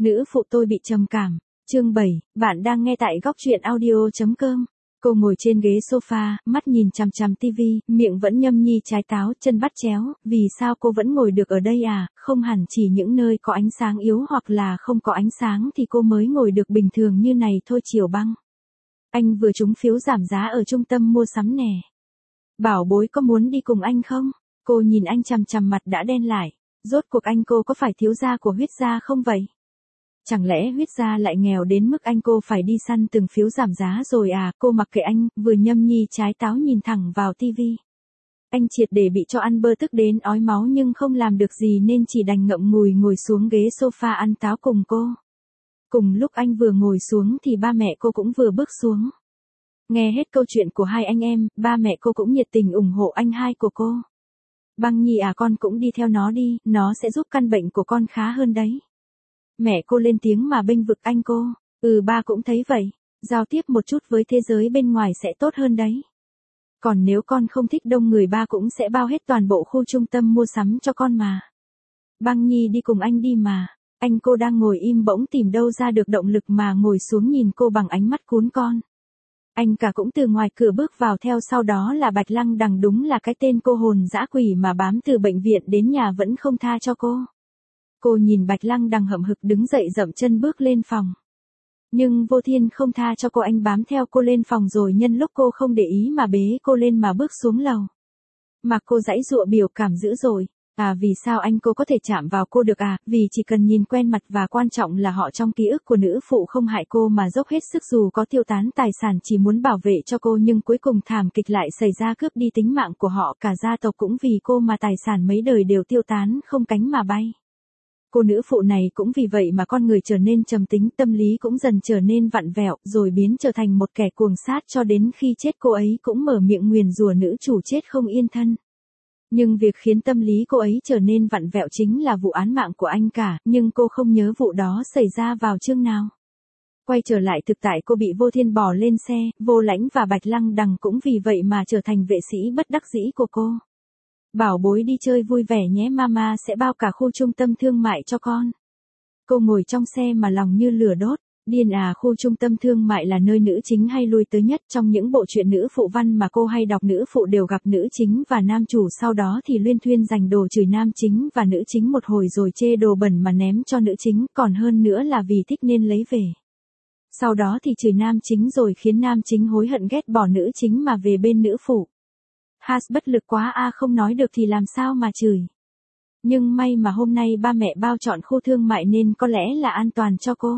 Nữ phụ tôi bị trầm cảm. Chương 7, bạn đang nghe tại góc truyện audio.com. Cô ngồi trên ghế sofa, mắt nhìn chằm chằm tivi, miệng vẫn nhâm nhi trái táo, chân bắt chéo, vì sao cô vẫn ngồi được ở đây à, không hẳn chỉ những nơi có ánh sáng yếu hoặc là không có ánh sáng thì cô mới ngồi được bình thường như này thôi. Chiều Băng. Anh vừa trúng phiếu giảm giá ở trung tâm mua sắm nè. Bảo bối có muốn đi cùng anh không? Cô nhìn anh chằm chằm, mặt đã đen lại. Rốt cuộc cô có phải thiếu gia của Huyết gia không vậy? Chẳng lẽ Huyết gia lại nghèo đến mức cô phải đi săn từng phiếu giảm giá rồi à? Cô mặc kệ anh, vừa nhâm nhi trái táo nhìn thẳng vào tivi. Anh triệt để bị cho ăn bơ tức đến ói máu nhưng không làm được gì nên chỉ đành ngậm ngùi ngồi xuống ghế sofa ăn táo cùng cô. Cùng lúc anh vừa ngồi xuống thì ba mẹ cô cũng vừa bước xuống. Nghe hết câu chuyện của hai anh em, ba mẹ cô cũng nhiệt tình ủng hộ anh hai của cô. Băng Nhi à, con cũng đi theo nó đi, nó sẽ giúp căn bệnh của con khá hơn đấy. Mẹ cô lên tiếng mà bênh vực anh cô. Ba cũng thấy vậy. Giao tiếp một chút với thế giới bên ngoài sẽ tốt hơn đấy. Còn nếu con không thích đông người, ba cũng sẽ bao hết toàn bộ khu trung tâm mua sắm cho con mà. Băng Nhi đi cùng anh đi mà. Cô đang ngồi im bỗng tìm đâu ra được động lực mà ngồi xuống nhìn cô bằng ánh mắt cún con. Anh cả cũng từ ngoài cửa bước vào theo sau đó là Bạch Lăng Đằng, đúng là cái tên cô hồn dã quỷ mà bám từ bệnh viện đến nhà vẫn không tha cho cô. Cô nhìn Bạch Lăng Đằng hậm hực đứng dậy dậm chân bước lên phòng. Nhưng Vô Thiên không tha cho cô, anh bám theo cô lên phòng rồi nhân lúc cô không để ý mà bế cô lên mà bước xuống lầu. Mà cô giãy giụa biểu cảm dữ dội. Vì sao cô có thể chạm vào cô được à? Vì chỉ cần nhìn quen mặt và quan trọng là họ trong ký ức của nữ phụ không hại cô mà dốc hết sức, dù có tiêu tán tài sản chỉ muốn bảo vệ cho cô, nhưng cuối cùng thảm kịch lại xảy ra, cướp đi tính mạng của họ. Cả gia tộc cũng vì cô mà tài sản mấy đời đều tiêu tán không cánh mà bay. Cô nữ phụ này cũng vì vậy mà con người trở nên trầm tính, tâm lý cũng dần trở nên vặn vẹo, rồi biến trở thành một kẻ cuồng sát, cho đến khi chết cô ấy cũng mở miệng nguyền rủa nữ chủ chết không yên thân. Nhưng việc khiến tâm lý cô ấy trở nên vặn vẹo chính là vụ án mạng của anh cả, nhưng cô không nhớ vụ đó xảy ra vào chương nào. Quay trở lại thực tại, cô bị Vô Thiên bỏ lên xe, Vô Lãnh và Bạch Lăng Đằng cũng vì vậy mà trở thành vệ sĩ bất đắc dĩ của cô. Bảo bối đi chơi vui vẻ nhé, mama sẽ bao cả khu trung tâm thương mại cho con. Cô ngồi trong xe mà lòng như lửa đốt. Điên à, khu trung tâm thương mại là nơi nữ chính hay lui tới nhất. Trong những bộ truyện nữ phụ văn mà cô hay đọc, nữ phụ đều gặp nữ chính và nam chủ, sau đó thì luyên thuyên giành đồ chửi nam chính và nữ chính một hồi rồi chê đồ bẩn mà ném cho nữ chính, còn hơn nữa là vì thích nên lấy về. Sau đó thì chửi nam chính rồi khiến nam chính hối hận ghét bỏ nữ chính mà về bên nữ phụ. Bất lực quá a, không nói được thì làm sao mà chửi. Nhưng may mà hôm nay ba mẹ bao chọn khu thương mại nên có lẽ là an toàn cho cô.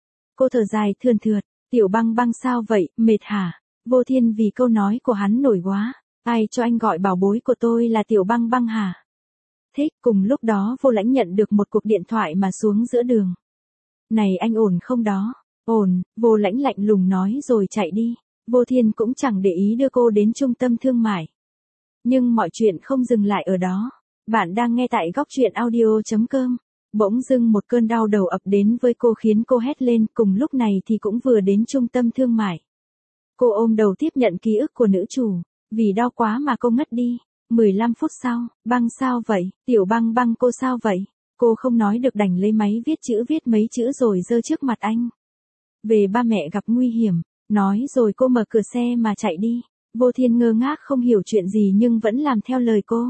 Cô thở dài thườn thượt. Tiểu Băng Băng sao vậy, mệt hả? Vô Thiên vì câu nói của hắn nổi quá. Ai cho anh gọi bảo bối của tôi là Tiểu Băng Băng hả? Thích. Cùng lúc đó Vô Lãnh nhận được một cuộc điện thoại mà xuống giữa đường. Này anh ổn không đó? Ổn, Vô Lãnh lạnh lùng nói rồi chạy đi. Vô Thiên cũng chẳng để ý đưa cô đến trung tâm thương mại. Nhưng mọi chuyện không dừng lại ở đó. Bạn đang nghe tại góc truyện audio.com. Bỗng dưng một cơn đau đầu ập đến với cô khiến cô hét lên, cùng lúc này thì cũng vừa đến trung tâm thương mại. Cô ôm đầu tiếp nhận ký ức của nữ chủ, vì đau quá mà cô ngất đi. 15 phút sau, Băng sao vậy, Tiểu Băng Băng cô sao vậy? Cô không nói được đành lấy máy viết mấy chữ rồi giơ trước mặt anh. Về ba mẹ gặp nguy hiểm, nói rồi cô mở cửa xe mà chạy đi. Vô Thiên ngơ ngác không hiểu chuyện gì nhưng vẫn làm theo lời cô.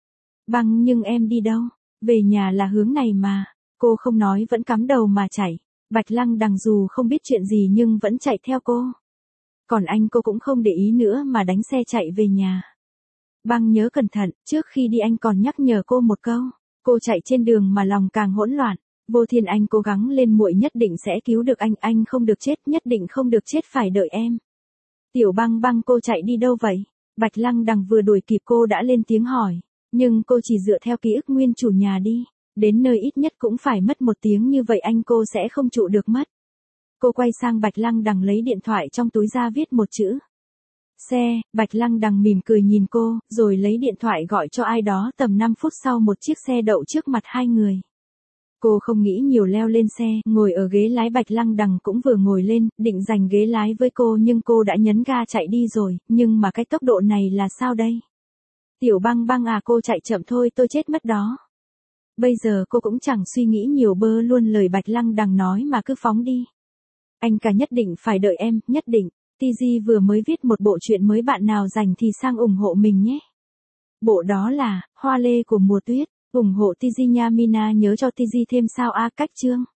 Băng, nhưng em đi đâu? Về nhà là hướng này mà. Cô không nói vẫn cắm đầu mà chạy. Bạch Lăng Đằng dù không biết chuyện gì nhưng vẫn chạy theo cô. Còn cô cũng không để ý nữa mà đánh xe chạy về nhà. Băng nhớ cẩn thận, trước khi đi anh còn nhắc nhở cô một câu. Cô chạy trên đường mà lòng càng hỗn loạn. Vô Thiên, anh cố gắng lên, muội nhất định sẽ cứu được anh không được chết, nhất định không được chết, phải đợi em. Tiểu Băng Băng cô chạy đi đâu vậy? Bạch Lăng Đằng vừa đuổi kịp cô đã lên tiếng hỏi. Nhưng cô chỉ dựa theo ký ức nguyên chủ nhà đi. Đến nơi ít nhất cũng phải mất 1 tiếng, như vậy cô sẽ không trụ được mất. Cô quay sang Bạch Lăng Đằng lấy điện thoại trong túi ra viết một chữ. Xe. Bạch Lăng Đằng mỉm cười nhìn cô, rồi lấy điện thoại gọi cho ai đó. Tầm 5 phút sau một chiếc xe đậu trước mặt hai người. Cô không nghĩ nhiều leo lên xe, ngồi ở ghế lái. Bạch Lăng Đằng cũng vừa ngồi lên, định giành ghế lái với cô nhưng cô đã nhấn ga chạy đi rồi, nhưng mà cái tốc độ này là sao đây? Tiểu Băng Băng à, cô chạy chậm thôi tôi chết mất đó. Bây giờ cô cũng chẳng suy nghĩ nhiều, bơ luôn lời Bạch Lăng Đằng nói mà cứ phóng đi. Anh cả nhất định phải đợi em, nhất định. TG vừa mới viết một bộ truyện mới, bạn nào rảnh thì sang ủng hộ mình nhé. Bộ đó là Hoa Lê của Mùa Tuyết. Ủng hộ TG nha Mina, nhớ cho TG thêm sao cách chương.